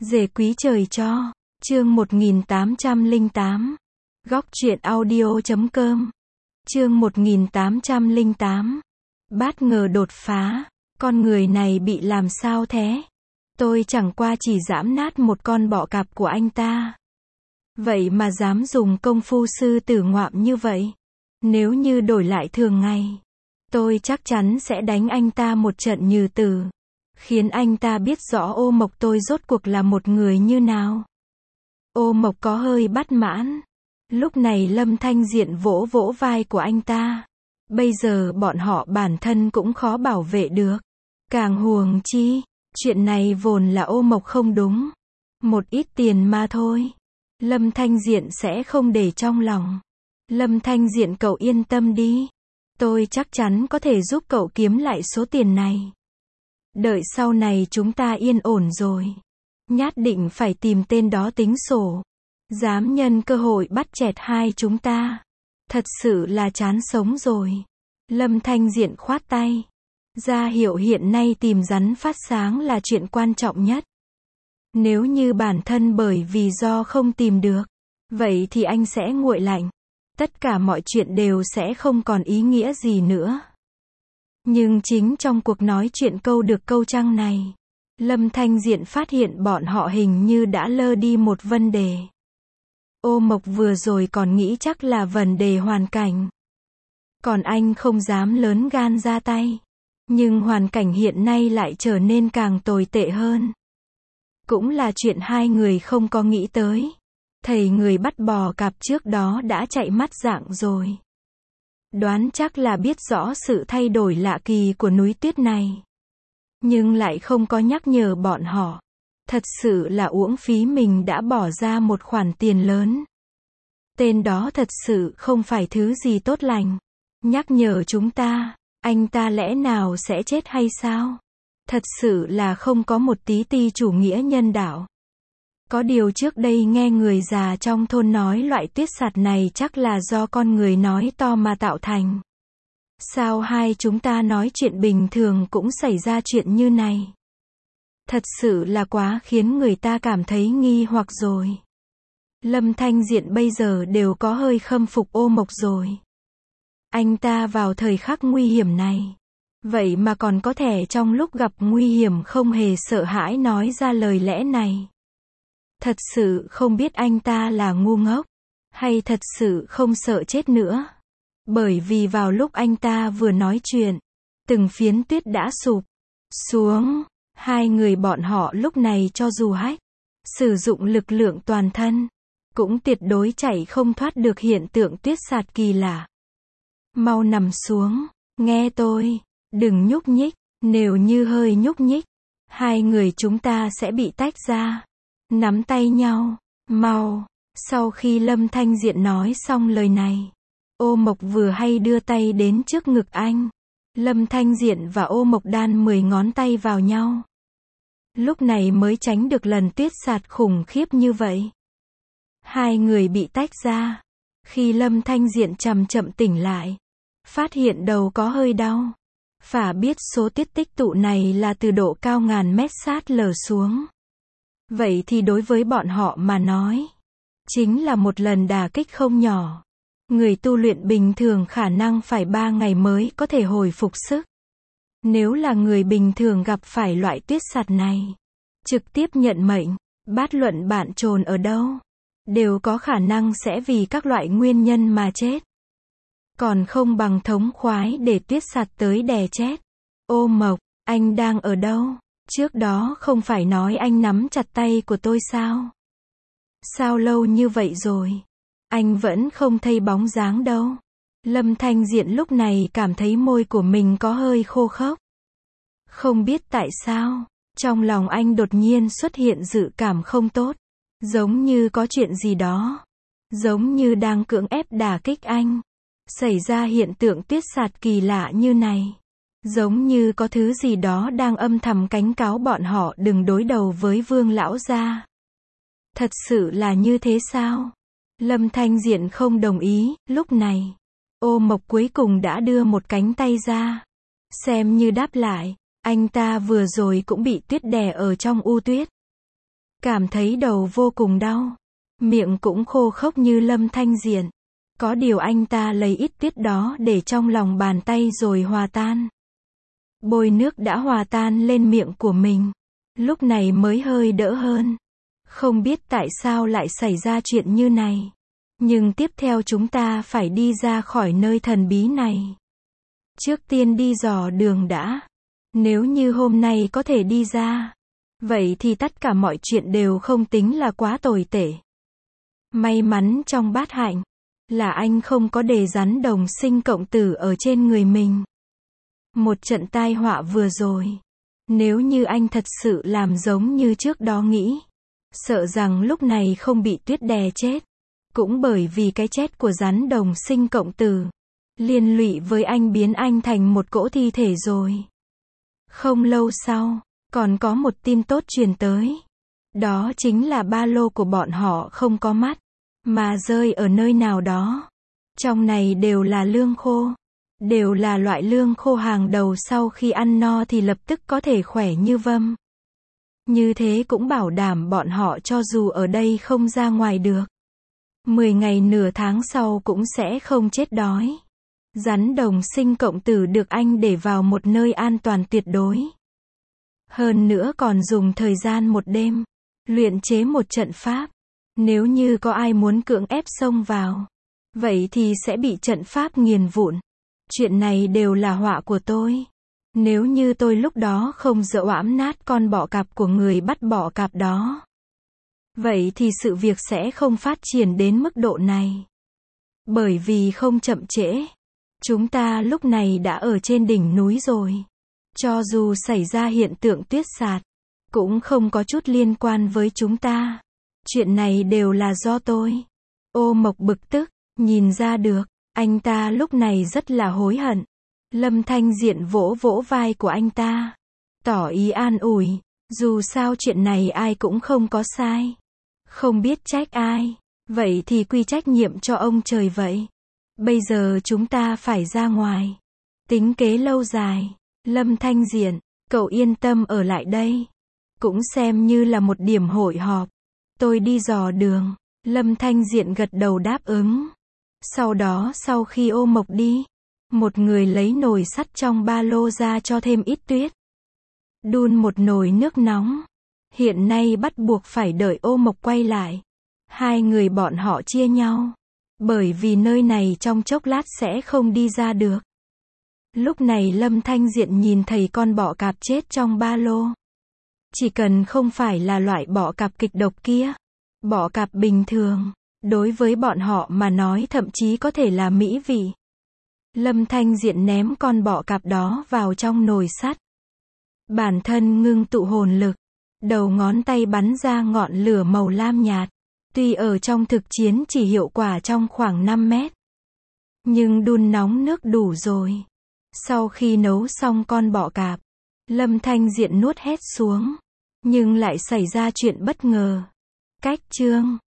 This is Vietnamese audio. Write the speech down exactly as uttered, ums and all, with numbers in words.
Dề quý trời cho. Chương một nghìn tám trăm lẻ tám. Góc truyện audio chấm com. Chương một nghìn tám trăm lẻ tám. Bát ngờ đột phá. Con người này bị làm sao thế? Tôi chẳng qua chỉ giẫm nát một con bọ cạp của anh ta. Vậy mà dám dùng công phu sư tử ngoạm như vậy. Nếu như đổi lại thường ngày, tôi chắc chắn sẽ đánh anh ta một trận như tử, khiến anh ta biết rõ Ô Mộc tôi rốt cuộc là một người như nào. Ô Mộc có hơi bất mãn. Lúc này Lâm Thanh Diện vỗ vỗ vai của anh ta. Bây giờ bọn họ bản thân cũng khó bảo vệ được. Càng huống chi, chuyện này vốn là Ô Mộc không đúng. Một ít tiền mà thôi. Lâm Thanh Diện sẽ không để trong lòng. Lâm Thanh Diện cậu yên tâm đi. Tôi chắc chắn có thể giúp cậu kiếm lại số tiền này. Đợi sau này chúng ta yên ổn rồi, nhất định phải tìm tên đó tính sổ. Dám nhân cơ hội bắt chẹt hai chúng ta. Thật sự là chán sống rồi. Lâm Thanh Diện khoát tay. Ra hiệu hiện nay tìm rắn phát sáng là chuyện quan trọng nhất. Nếu như bản thân bởi vì do không tìm được, vậy thì anh sẽ nguội lạnh. Tất cả mọi chuyện đều sẽ không còn ý nghĩa gì nữa. Nhưng chính trong cuộc nói chuyện câu được câu trăng này, Lâm Thanh Diện phát hiện bọn họ hình như đã lơ đi một vấn đề. Ô Mộc vừa rồi còn nghĩ chắc là vấn đề hoàn cảnh. Còn anh không dám lớn gan ra tay. Nhưng hoàn cảnh hiện nay lại trở nên càng tồi tệ hơn. Cũng là chuyện hai người không có nghĩ tới. Thầy người bắt bò cạp trước đó đã chạy mất dạng rồi. Đoán chắc là biết rõ sự thay đổi lạ kỳ của núi tuyết này. Nhưng lại không có nhắc nhở bọn họ. Thật sự là uổng phí mình đã bỏ ra một khoản tiền lớn. Tên đó thật sự không phải thứ gì tốt lành. Nhắc nhở chúng ta, anh ta lẽ nào sẽ chết hay sao? Thật sự là không có một tí ti chủ nghĩa nhân đạo. Có điều trước đây nghe người già trong thôn nói loại tuyết sạt này chắc là do con người nói to mà tạo thành. Sao hai chúng ta nói chuyện bình thường cũng xảy ra chuyện như này? Thật sự là quá khiến người ta cảm thấy nghi hoặc rồi. Lâm Thanh Diện bây giờ đều có hơi khâm phục Ô Mộc rồi. Anh ta vào thời khắc nguy hiểm này, vậy mà còn có thể trong lúc gặp nguy hiểm không hề sợ hãi nói ra lời lẽ này. Thật sự không biết anh ta là ngu ngốc, hay thật sự không sợ chết nữa. Bởi vì vào lúc anh ta vừa nói chuyện, từng phiến tuyết đã sụp xuống. Hai người bọn họ lúc này cho dù hách sử dụng lực lượng toàn thân, cũng tuyệt đối chạy không thoát được hiện tượng tuyết sạt kỳ lạ. Mau nằm xuống, nghe tôi, đừng nhúc nhích, nếu như hơi nhúc nhích, hai người chúng ta sẽ bị tách ra. Nắm tay nhau, mau. Sau khi Lâm Thanh Diện nói xong lời này, Ô Mộc vừa hay đưa tay đến trước ngực anh. Lâm Thanh Diện và Ô Mộc đan mười ngón tay vào nhau. Lúc này mới tránh được lần tuyết sạt khủng khiếp như vậy. Hai người bị tách ra. Khi Lâm Thanh Diện chậm chậm tỉnh lại, phát hiện đầu có hơi đau. Phả biết số tuyết tích tụ này là từ độ cao ngàn mét sát lở xuống. Vậy thì đối với bọn họ mà nói, chính là một lần đả kích không nhỏ. Người tu luyện bình thường khả năng phải ba ngày mới có thể hồi phục sức. Nếu là người bình thường gặp phải loại tuyết sạt này, trực tiếp nhận mệnh, bát luận bạn chồn ở đâu, đều có khả năng sẽ vì các loại nguyên nhân mà chết. Còn không bằng thống khoái để tuyết sạt tới đè chết. Ô Mộc, anh đang ở đâu? Trước đó không phải nói anh nắm chặt tay của tôi sao? Sao lâu như vậy rồi? Anh vẫn không thấy bóng dáng đâu. Lâm Thanh Diện lúc này cảm thấy môi của mình có hơi khô khốc. Không biết tại sao, trong lòng anh đột nhiên xuất hiện dự cảm không tốt. Giống như có chuyện gì đó. Giống như đang cưỡng ép đả kích anh. Xảy ra hiện tượng tuyết sạt kỳ lạ như này. Giống như có thứ gì đó đang âm thầm cảnh cáo bọn họ đừng đối đầu với Vương lão gia. Thật sự là như thế sao? Lâm Thanh Diện không đồng ý. Lúc này, Ô Mộc cuối cùng đã đưa một cánh tay ra. Xem như đáp lại, anh ta vừa rồi cũng bị tuyết đè ở trong u tuyết. cảm thấy đầu vô cùng đau. Miệng cũng khô khốc như Lâm Thanh Diện. Có điều anh ta lấy ít tuyết đó để trong lòng bàn tay rồi hòa tan. Bôi nước đã hòa tan lên miệng của mình. Lúc này mới hơi đỡ hơn. Không biết tại sao lại xảy ra chuyện như này. Nhưng tiếp theo chúng ta phải đi ra khỏi nơi thần bí này. Trước tiên đi dò đường đã. Nếu như hôm nay có thể đi ra, vậy thì tất cả mọi chuyện đều không tính là quá tồi tệ. May mắn trong bát hạnh là anh không có để rắn đồng sinh cộng tử ở trên người mình. Một trận tai họa vừa rồi, nếu như anh thật sự làm giống như trước đó nghĩ, sợ rằng lúc này không bị tuyết đè chết. Cũng bởi vì cái chết của rắn đồng sinh cộng tử, liên lụy với anh biến anh thành một cỗ thi thể rồi. Không lâu sau, còn có một tin tốt truyền tới. Đó chính là ba lô của bọn họ không có mắt, mà rơi ở nơi nào đó. Trong này đều là lương khô. Đều là loại lương khô hàng đầu, sau khi ăn no thì lập tức có thể khỏe như vâm. Như thế cũng bảo đảm bọn họ cho dù ở đây không ra ngoài được, mười ngày nửa tháng sau cũng sẽ không chết đói. Rắn đồng sinh cộng tử được anh để vào một nơi an toàn tuyệt đối. Hơn nữa còn dùng thời gian một đêm, luyện chế một trận pháp. Nếu như có ai muốn cưỡng ép xông vào, vậy thì sẽ bị trận pháp nghiền vụn. Chuyện này đều là họa của tôi. Nếu như tôi lúc đó không dỡ oãm nát con bọ cạp của người bắt bọ cạp đó, vậy thì sự việc sẽ không phát triển đến mức độ này. Bởi vì không chậm trễ, chúng ta lúc này đã ở trên đỉnh núi rồi. Cho dù xảy ra hiện tượng tuyết sạt, cũng không có chút liên quan với chúng ta. Chuyện này đều là do tôi. Ô Mộc bực tức, nhìn ra được, anh ta lúc này rất là hối hận. Lâm Thanh Diện vỗ vỗ vai của anh ta, tỏ ý an ủi, dù sao chuyện này ai cũng không có sai. Không biết trách ai, vậy thì quy trách nhiệm cho ông trời vậy. Bây giờ chúng ta phải ra ngoài, tính kế lâu dài. Lâm Thanh Diện, cậu yên tâm ở lại đây, cũng xem như là một điểm hội họp. Tôi đi dò đường. Lâm Thanh Diện gật đầu đáp ứng. Sau đó sau khi Ô Mộc đi, một người lấy nồi sắt trong ba lô ra cho thêm ít tuyết. Đun một nồi nước nóng. Hiện nay bắt buộc phải đợi Ô Mộc quay lại. Hai người bọn họ chia nhau. Bởi vì nơi này trong chốc lát sẽ không đi ra được. Lúc này Lâm Thanh Diện nhìn thấy con bọ cạp chết trong ba lô. Chỉ cần không phải là loại bọ cạp kịch độc kia, bọ cạp bình thường, đối với bọn họ mà nói thậm chí có thể là mỹ vị. Lâm Thanh Diện ném con bọ cạp đó vào trong nồi sắt. Bản thân ngưng tụ hồn lực, đầu ngón tay bắn ra ngọn lửa màu lam nhạt. Tuy ở trong thực chiến chỉ hiệu quả trong khoảng năm mét, nhưng đun nóng nước đủ rồi. Sau khi nấu xong con bọ cạp, Lâm Thanh Diện nuốt hết xuống. Nhưng lại xảy ra chuyện bất ngờ. Cách chương